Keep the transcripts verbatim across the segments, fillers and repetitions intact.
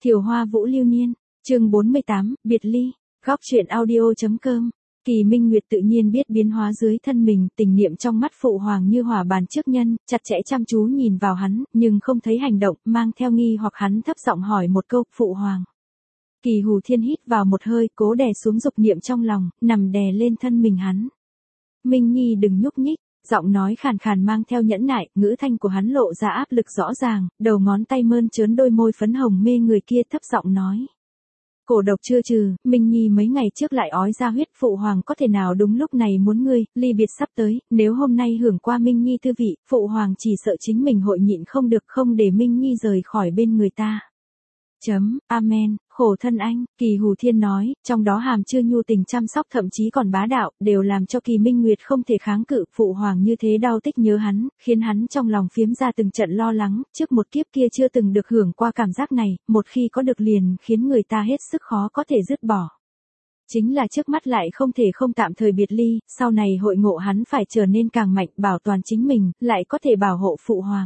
Thiều Hoa Vũ Lưu Niên, chương bốn mươi tám, biệt ly, góc truyện audio.com. Kỳ Minh Nguyệt tự nhiên biết biến hóa dưới thân mình, tình niệm trong mắt Phụ Hoàng như hỏa bàn trước nhân, chặt chẽ chăm chú nhìn vào hắn, nhưng không thấy hành động, mang theo nghi hoặc hắn thấp giọng hỏi một câu, Phụ Hoàng. Kỳ Hù Thiên hít vào một hơi, cố đè xuống dục niệm trong lòng, nằm đè lên thân mình hắn. Minh Nhi đừng nhúc nhích. Giọng nói khàn khàn mang theo nhẫn nại, ngữ thanh của hắn lộ ra áp lực rõ ràng, đầu ngón tay mơn trớn đôi môi phấn hồng mê người kia thấp giọng nói. Cổ độc chưa trừ, Minh Nhi mấy ngày trước lại ói ra huyết, Phụ Hoàng có thể nào đúng lúc này muốn ngươi, ly biệt sắp tới, nếu hôm nay hưởng qua Minh Nhi thư vị, Phụ Hoàng chỉ sợ chính mình hội nhịn không được không để Minh Nhi rời khỏi bên người ta. Chấm, amen, khổ thân anh, Kỳ Hù Thiên nói, trong đó hàm chưa nhu tình chăm sóc thậm chí còn bá đạo, đều làm cho Kỳ Minh Nguyệt không thể kháng cự, Phụ Hoàng như thế đau tích nhớ hắn, khiến hắn trong lòng phiếm ra từng trận lo lắng, trước một kiếp kia chưa từng được hưởng qua cảm giác này, một khi có được liền khiến người ta hết sức khó có thể dứt bỏ. Chính là trước mắt lại không thể không tạm thời biệt ly, sau này hội ngộ hắn phải trở nên càng mạnh, bảo toàn chính mình, lại có thể bảo hộ Phụ Hoàng.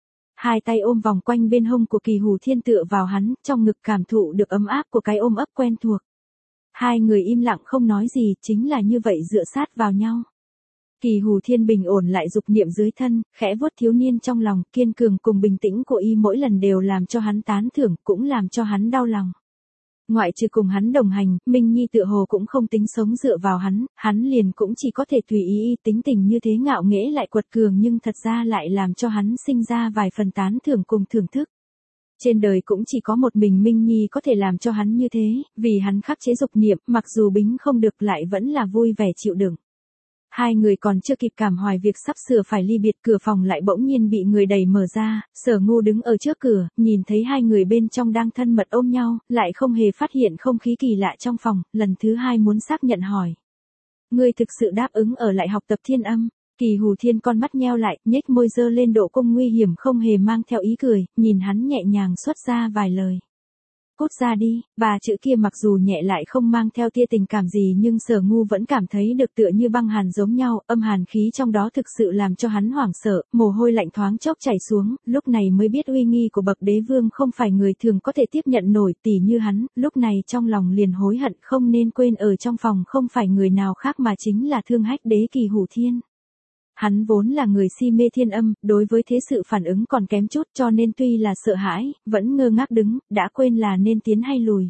Hai tay ôm vòng quanh bên hông của Kỳ Hù Thiên tựa vào hắn, trong ngực cảm thụ được ấm áp của cái ôm ấp quen thuộc. Hai người im lặng không nói gì, chính là như vậy dựa sát vào nhau. Kỳ Hù Thiên bình ổn lại dục niệm dưới thân, khẽ vuốt thiếu niên trong lòng, kiên cường cùng bình tĩnh của y mỗi lần đều làm cho hắn tán thưởng, cũng làm cho hắn đau lòng. Ngoại trừ cùng hắn đồng hành, Minh Nhi tựa hồ cũng không tính sống dựa vào hắn, hắn liền cũng chỉ có thể tùy ý y tính tình như thế ngạo nghễ lại quật cường nhưng thật ra lại làm cho hắn sinh ra vài phần tán thưởng cùng thưởng thức. Trên đời cũng chỉ có một mình Minh Nhi có thể làm cho hắn như thế, vì hắn khắc chế dục niệm, mặc dù bính không được lại vẫn là vui vẻ chịu đựng. Hai người còn chưa kịp cảm hoài việc sắp sửa phải ly biệt, cửa phòng lại bỗng nhiên bị người đẩy mở ra, Sở Ngu đứng ở trước cửa, nhìn thấy hai người bên trong đang thân mật ôm nhau, lại không hề phát hiện không khí kỳ lạ trong phòng, lần thứ hai muốn xác nhận hỏi. Ngươi thực sự đáp ứng ở lại học tập Thiên Âm? Kỳ Hù Thiên con mắt nheo lại, nhếch môi dơ lên độ cung nguy hiểm không hề mang theo ý cười, nhìn hắn nhẹ nhàng xuất ra vài lời. Cút ra đi, ba chữ kia mặc dù nhẹ lại không mang theo tia tình cảm gì nhưng Sở Ngu vẫn cảm thấy được tựa như băng hàn giống nhau, âm hàn khí trong đó thực sự làm cho hắn hoảng sợ, mồ hôi lạnh thoáng chốc chảy xuống, lúc này mới biết uy nghi của bậc đế vương không phải người thường có thể tiếp nhận nổi, tỉ như hắn, lúc này trong lòng liền hối hận không nên quên ở trong phòng không phải người nào khác mà chính là Thương Hách Đế Kỳ Hù Thiên. Hắn vốn là người si mê Thiên Âm, đối với thế sự phản ứng còn kém chút cho nên tuy là sợ hãi, vẫn ngơ ngác đứng, đã quên là nên tiến hay lùi.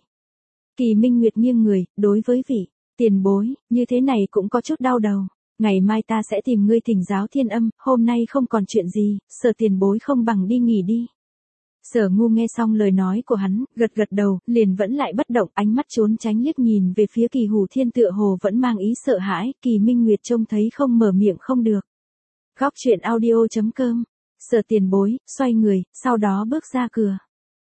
Kỳ Minh Nguyệt nghiêng người, đối với vị tiền bối, như thế này cũng có chút đau đầu. Ngày mai ta sẽ tìm ngươi thỉnh giáo Thiên Âm, hôm nay không còn chuyện gì, Sở tiền bối không bằng đi nghỉ đi. Sở Ngu nghe xong lời nói của hắn, gật gật đầu, liền vẫn lại bất động, ánh mắt trốn tránh liếc nhìn về phía Kỳ Hù Thiên tựa hồ vẫn mang ý sợ hãi, Kỳ Minh Nguyệt trông thấy không mở miệng không được. Góc truyện audio.com, Sở tiền bối, xoay người, sau đó bước ra cửa.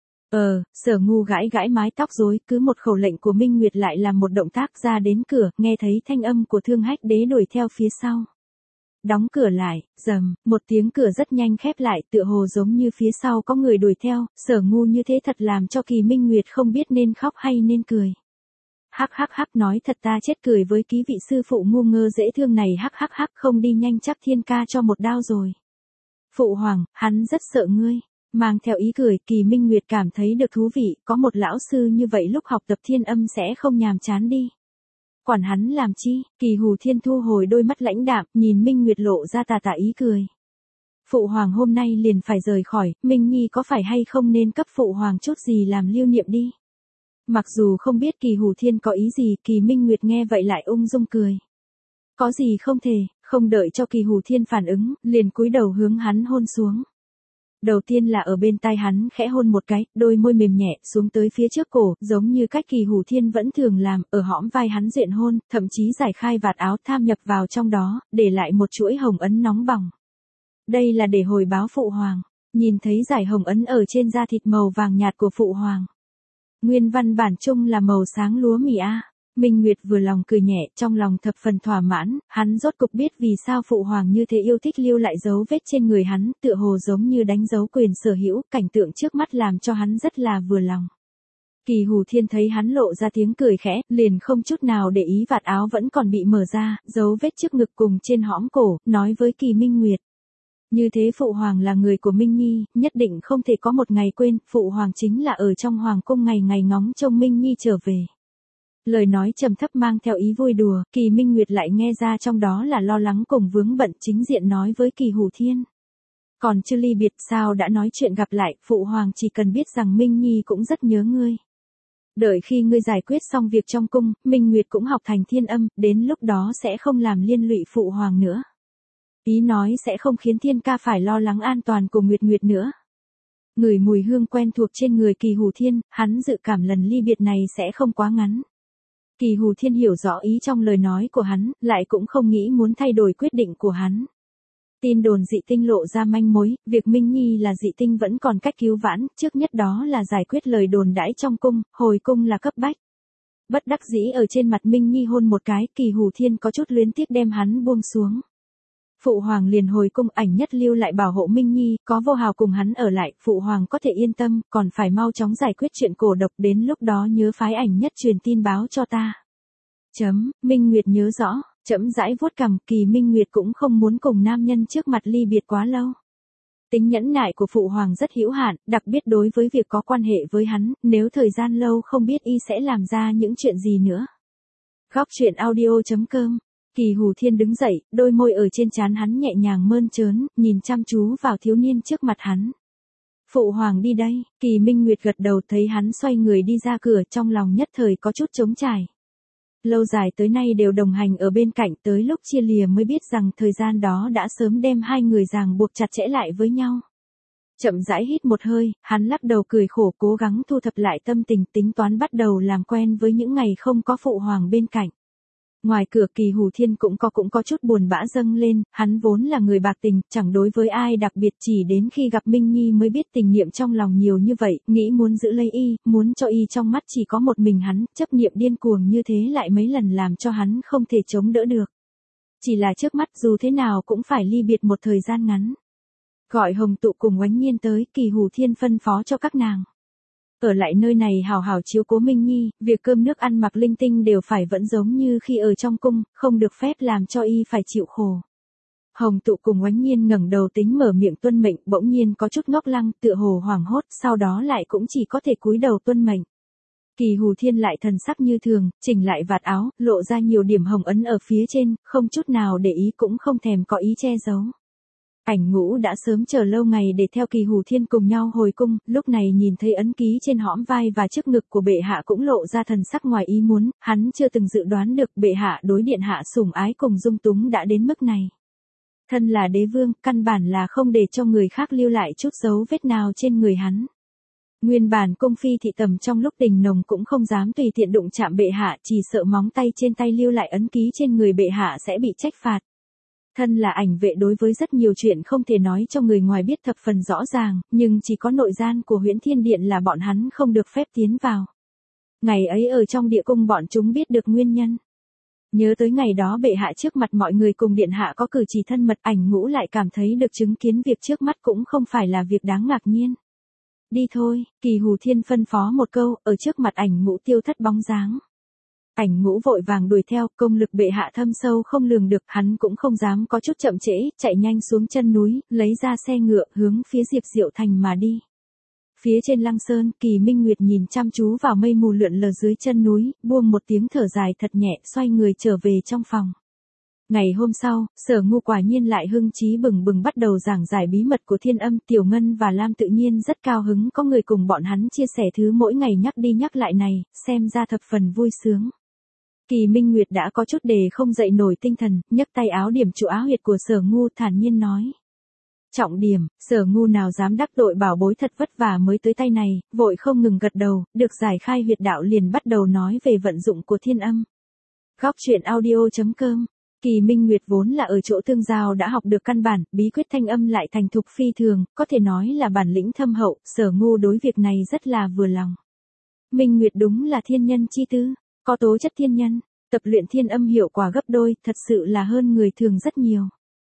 Ờ, Sở Ngu gãi gãi mái tóc rối, cứ một khẩu lệnh của Minh Nguyệt lại làm một động tác ra đến cửa, nghe thấy thanh âm của Thương Hách Đế đuổi theo phía sau. Đóng cửa lại, rầm, một tiếng cửa rất nhanh khép lại, tựa hồ giống như phía sau có người đuổi theo, Sở Ngu như thế thật làm cho Kỳ Minh Nguyệt không biết nên khóc hay nên cười. Hắc hắc hắc, nói thật ta chết cười với ký vị sư phụ ngu ngơ dễ thương này, hắc hắc hắc, không đi nhanh chắc Thiên ca cho một đao rồi. Phụ Hoàng, hắn rất sợ ngươi. Mang theo ý cười, Kỳ Minh Nguyệt cảm thấy được thú vị, có một lão sư như vậy lúc học tập Thiên Âm sẽ không nhàm chán đi. Quản hắn làm chi? Kỳ Hù Thiên thu hồi đôi mắt lãnh đạm, nhìn Minh Nguyệt lộ ra tà tà ý cười. Phụ Hoàng hôm nay liền phải rời khỏi, Minh Nhi có phải hay không nên cấp Phụ Hoàng chút gì làm lưu niệm đi. Mặc dù không biết Kỳ Hù Thiên có ý gì, Kỳ Minh Nguyệt nghe vậy lại ung dung cười. Có gì không thể, không đợi cho Kỳ Hù Thiên phản ứng, liền cúi đầu hướng hắn hôn xuống. Đầu tiên là ở bên tai hắn khẽ hôn một cái, đôi môi mềm nhẹ xuống tới phía trước cổ, giống như cách Kỳ Hù Thiên vẫn thường làm, ở hõm vai hắn duyện hôn, thậm chí giải khai vạt áo tham nhập vào trong đó, để lại một chuỗi hồng ấn nóng bỏng. Đây là để hồi báo Phụ Hoàng, nhìn thấy giải hồng ấn ở trên da thịt màu vàng nhạt của Phụ Hoàng. Nguyên văn bản chung là màu sáng lúa mì a. Minh Nguyệt vừa lòng cười nhẹ, trong lòng thập phần thỏa mãn, hắn rốt cục biết vì sao Phụ Hoàng như thế yêu thích lưu lại dấu vết trên người hắn, tựa hồ giống như đánh dấu quyền sở hữu, cảnh tượng trước mắt làm cho hắn rất là vừa lòng. Kỳ Hù Thiên thấy hắn lộ ra tiếng cười khẽ, liền không chút nào để ý vạt áo vẫn còn bị mở ra, dấu vết trước ngực cùng trên hõm cổ, nói với Kỳ Minh Nguyệt. Như thế Phụ Hoàng là người của Minh Nhi, nhất định không thể có một ngày quên, Phụ Hoàng chính là ở trong Hoàng cung ngày ngày ngóng trông Minh Nhi trở về. Lời nói trầm thấp mang theo ý vui đùa, Kỳ Minh Nguyệt lại nghe ra trong đó là lo lắng cùng vướng bận, chính diện nói với Kỳ Hủ Thiên. Còn chưa ly biệt sao đã nói chuyện gặp lại, Phụ Hoàng chỉ cần biết rằng Minh Nhi cũng rất nhớ ngươi. Đợi khi ngươi giải quyết xong việc trong cung, Minh Nguyệt cũng học thành thiên âm, đến lúc đó sẽ không làm liên lụy Phụ Hoàng nữa. Ý nói sẽ không khiến Thiên Ca phải lo lắng an toàn của Nguyệt Nguyệt nữa. Ngửi mùi hương quen thuộc trên người Kỳ Hủ Thiên, hắn dự cảm lần ly biệt này sẽ không quá ngắn. Kỳ Hủ Thiên hiểu rõ ý trong lời nói của hắn, lại cũng không nghĩ muốn thay đổi quyết định của hắn. Tin đồn dị tinh lộ ra manh mối, việc Minh Nhi là dị tinh vẫn còn cách cứu vãn, trước nhất đó là giải quyết lời đồn đãi trong cung, hồi cung là cấp bách. Bất đắc dĩ ở trên mặt Minh Nhi hôn một cái, Kỳ Hủ Thiên có chút luyến tiếc đem hắn buông xuống. Phụ Hoàng liền hồi cung, Ảnh Nhất lưu lại bảo hộ Minh Nhi, có Vô Hào cùng hắn ở lại, Phụ Hoàng có thể yên tâm, còn phải mau chóng giải quyết chuyện cổ độc, đến lúc đó nhớ phái Ảnh Nhất truyền tin báo cho ta. Chấm, Minh Nguyệt nhớ rõ, chấm dãi vuốt cằm, Kỳ Minh Nguyệt cũng không muốn cùng nam nhân trước mặt ly biệt quá lâu. Tính nhẫn nại của Phụ Hoàng rất hữu hạn, đặc biệt đối với việc có quan hệ với hắn, nếu thời gian lâu không biết y sẽ làm ra những chuyện gì nữa. Góc truyện audio chấm com. Kỳ Hủ Thiên đứng dậy, đôi môi ở trên trán hắn nhẹ nhàng mơn trớn, nhìn chăm chú vào thiếu niên trước mặt hắn. Phụ Hoàng đi đây, Kỳ Minh Nguyệt gật đầu, thấy hắn xoay người đi ra cửa, trong lòng nhất thời có chút trống trải. Lâu dài tới nay đều đồng hành ở bên cạnh, tới lúc chia lìa mới biết rằng thời gian đó đã sớm đem hai người ràng buộc chặt chẽ lại với nhau. Chậm rãi hít một hơi, hắn lắc đầu cười khổ, cố gắng thu thập lại tâm tình, tính toán bắt đầu làm quen với những ngày không có Phụ Hoàng bên cạnh. Ngoài cửa Kỳ Hủ Thiên cũng có cũng có chút buồn bã dâng lên, hắn vốn là người bạc tình, chẳng đối với ai đặc biệt, chỉ đến khi gặp Minh Nhi mới biết tình niệm trong lòng nhiều như vậy, nghĩ muốn giữ lấy y, muốn cho y trong mắt chỉ có một mình hắn, chấp niệm điên cuồng như thế lại mấy lần làm cho hắn không thể chống đỡ được. Chỉ là trước mắt dù thế nào cũng phải ly biệt một thời gian ngắn. Gọi Hồng Tụ cùng Oánh Nhiên tới, Kỳ Hủ Thiên phân phó cho các nàng. Ở lại nơi này hào hào chiếu cố Minh Nhi, việc cơm nước ăn mặc linh tinh đều phải vẫn giống như khi ở trong cung, không được phép làm cho y phải chịu khổ. Hồng Tụ cùng Oánh Nhiên ngẩng đầu tính mở miệng tuân mệnh, bỗng nhiên có chút ngốc lăng, tựa hồ hoảng hốt, sau đó lại cũng chỉ có thể cúi đầu tuân mệnh. Kỳ Hủ Thiên lại thần sắc như thường, chỉnh lại vạt áo, lộ ra nhiều điểm hồng ấn ở phía trên, không chút nào để ý cũng không thèm có ý che giấu. Ảnh Ngũ đã sớm chờ lâu ngày để theo Kỳ Hủ Thiên cùng nhau hồi cung, lúc này nhìn thấy ấn ký trên hõm vai và trước ngực của bệ hạ cũng lộ ra thần sắc ngoài ý muốn, hắn chưa từng dự đoán được bệ hạ đối điện hạ sủng ái cùng dung túng đã đến mức này. Thân là đế vương, căn bản là không để cho người khác lưu lại chút dấu vết nào trên người hắn. Nguyên bản cung phi thị tầm trong lúc tình nồng cũng không dám tùy tiện đụng chạm bệ hạ, chỉ sợ móng tay trên tay lưu lại ấn ký trên người bệ hạ sẽ bị trách phạt. Thân là ảnh vệ đối với rất nhiều chuyện không thể nói cho người ngoài biết thập phần rõ ràng, nhưng chỉ có nội gian của Huyễn Thiên Điện là bọn hắn không được phép tiến vào. Ngày ấy ở trong địa cung bọn chúng biết được nguyên nhân. Nhớ tới ngày đó bệ hạ trước mặt mọi người cùng điện hạ có cử chỉ thân mật, Ảnh Ngũ lại cảm thấy được chứng kiến việc trước mắt cũng không phải là việc đáng ngạc nhiên. Đi thôi, Kỳ Hủ Thiên phân phó một câu, ở trước mặt Ảnh Ngũ tiêu thất bóng dáng. Ảnh Ngũ vội vàng đuổi theo, công lực bệ hạ thâm sâu không lường được, hắn cũng không dám có chút chậm trễ, chạy nhanh xuống chân núi, lấy ra xe ngựa, hướng phía Diệp Diệu Thành mà đi. Phía trên Lăng Sơn, Kỳ Minh Nguyệt nhìn chăm chú vào mây mù lượn lờ dưới chân núi, buông một tiếng thở dài thật nhẹ, xoay người trở về trong phòng. Ngày hôm sau, Sở Ngu quả nhiên lại hưng trí bừng bừng bắt đầu giảng giải bí mật của Thiên Âm, Tiểu Ngân và Lam tự nhiên rất cao hứng có người cùng bọn hắn chia sẻ thứ mỗi ngày nhắc đi nhắc lại này, xem ra thập phần vui sướng. Kỳ Minh Nguyệt đã có chút đề không dậy nổi tinh thần, nhấc tay áo điểm trụ áo huyệt của Sở Ngu thản nhiên nói. Trọng điểm, Sở Ngu nào dám đắc tội bảo bối thật vất vả mới tới tay này, vội không ngừng gật đầu, được giải khai huyệt đạo liền bắt đầu nói về vận dụng của Thiên Âm. Góc truyện audio chấm com. Kỳ Minh Nguyệt vốn là ở chỗ tương giao đã học được căn bản, bí quyết thanh âm lại thành thục phi thường, có thể nói là bản lĩnh thâm hậu, Sở Ngu đối việc này rất là vừa lòng. Minh Nguyệt đúng là thiên nhân chi tư, có tố chất thiên nhân, tập luyện Thiên Âm hiệu quả gấp đôi, thật sự là hơn người thường rất nhiều.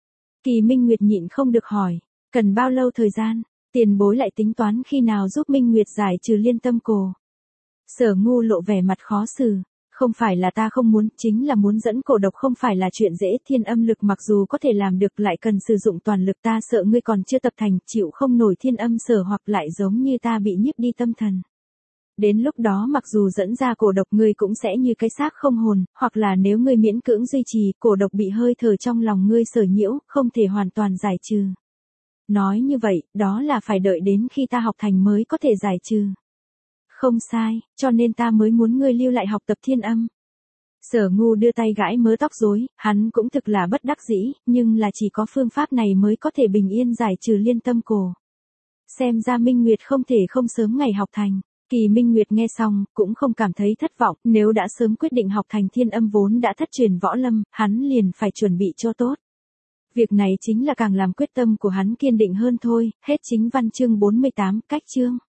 Kỳ Minh Nguyệt nhịn không được hỏi, cần bao lâu thời gian, tiền bối lại tính toán khi nào giúp Minh Nguyệt giải trừ liên tâm cổ. Sở Ngu lộ vẻ mặt khó xử, Không phải là ta không muốn, chính là muốn dẫn cổ độc không phải là chuyện dễ, thiên âm lực mặc dù có thể làm được lại cần sử dụng toàn lực, ta sợ ngươi còn chưa tập thành, chịu không nổi thiên âm sở hoặc lại giống như ta bị nhiếp đi tâm thần. Đến lúc đó mặc dù dẫn ra cổ độc ngươi cũng sẽ như cái xác không hồn, hoặc là nếu ngươi miễn cưỡng duy trì, cổ độc bị hơi thở trong lòng ngươi sở nhiễu, không thể hoàn toàn giải trừ. Nói như vậy, đó là phải đợi đến khi ta học thành mới có thể giải trừ. Không sai, cho nên ta mới muốn ngươi lưu lại học tập thiên âm. Sở Ngu đưa tay gãi mớ tóc rối, hắn cũng thực là bất đắc dĩ, nhưng là chỉ có phương pháp này mới có thể bình yên giải trừ liên tâm cổ. Xem ra Minh Nguyệt không thể không sớm ngày học thành. Kỳ Minh Nguyệt nghe xong, cũng không cảm thấy thất vọng, nếu đã sớm quyết định học thành thiên âm vốn đã thất truyền võ lâm, hắn liền phải chuẩn bị cho tốt. Việc này chính là càng làm quyết tâm của hắn kiên định hơn thôi, hết chính văn chương bốn mươi tám, cách chương.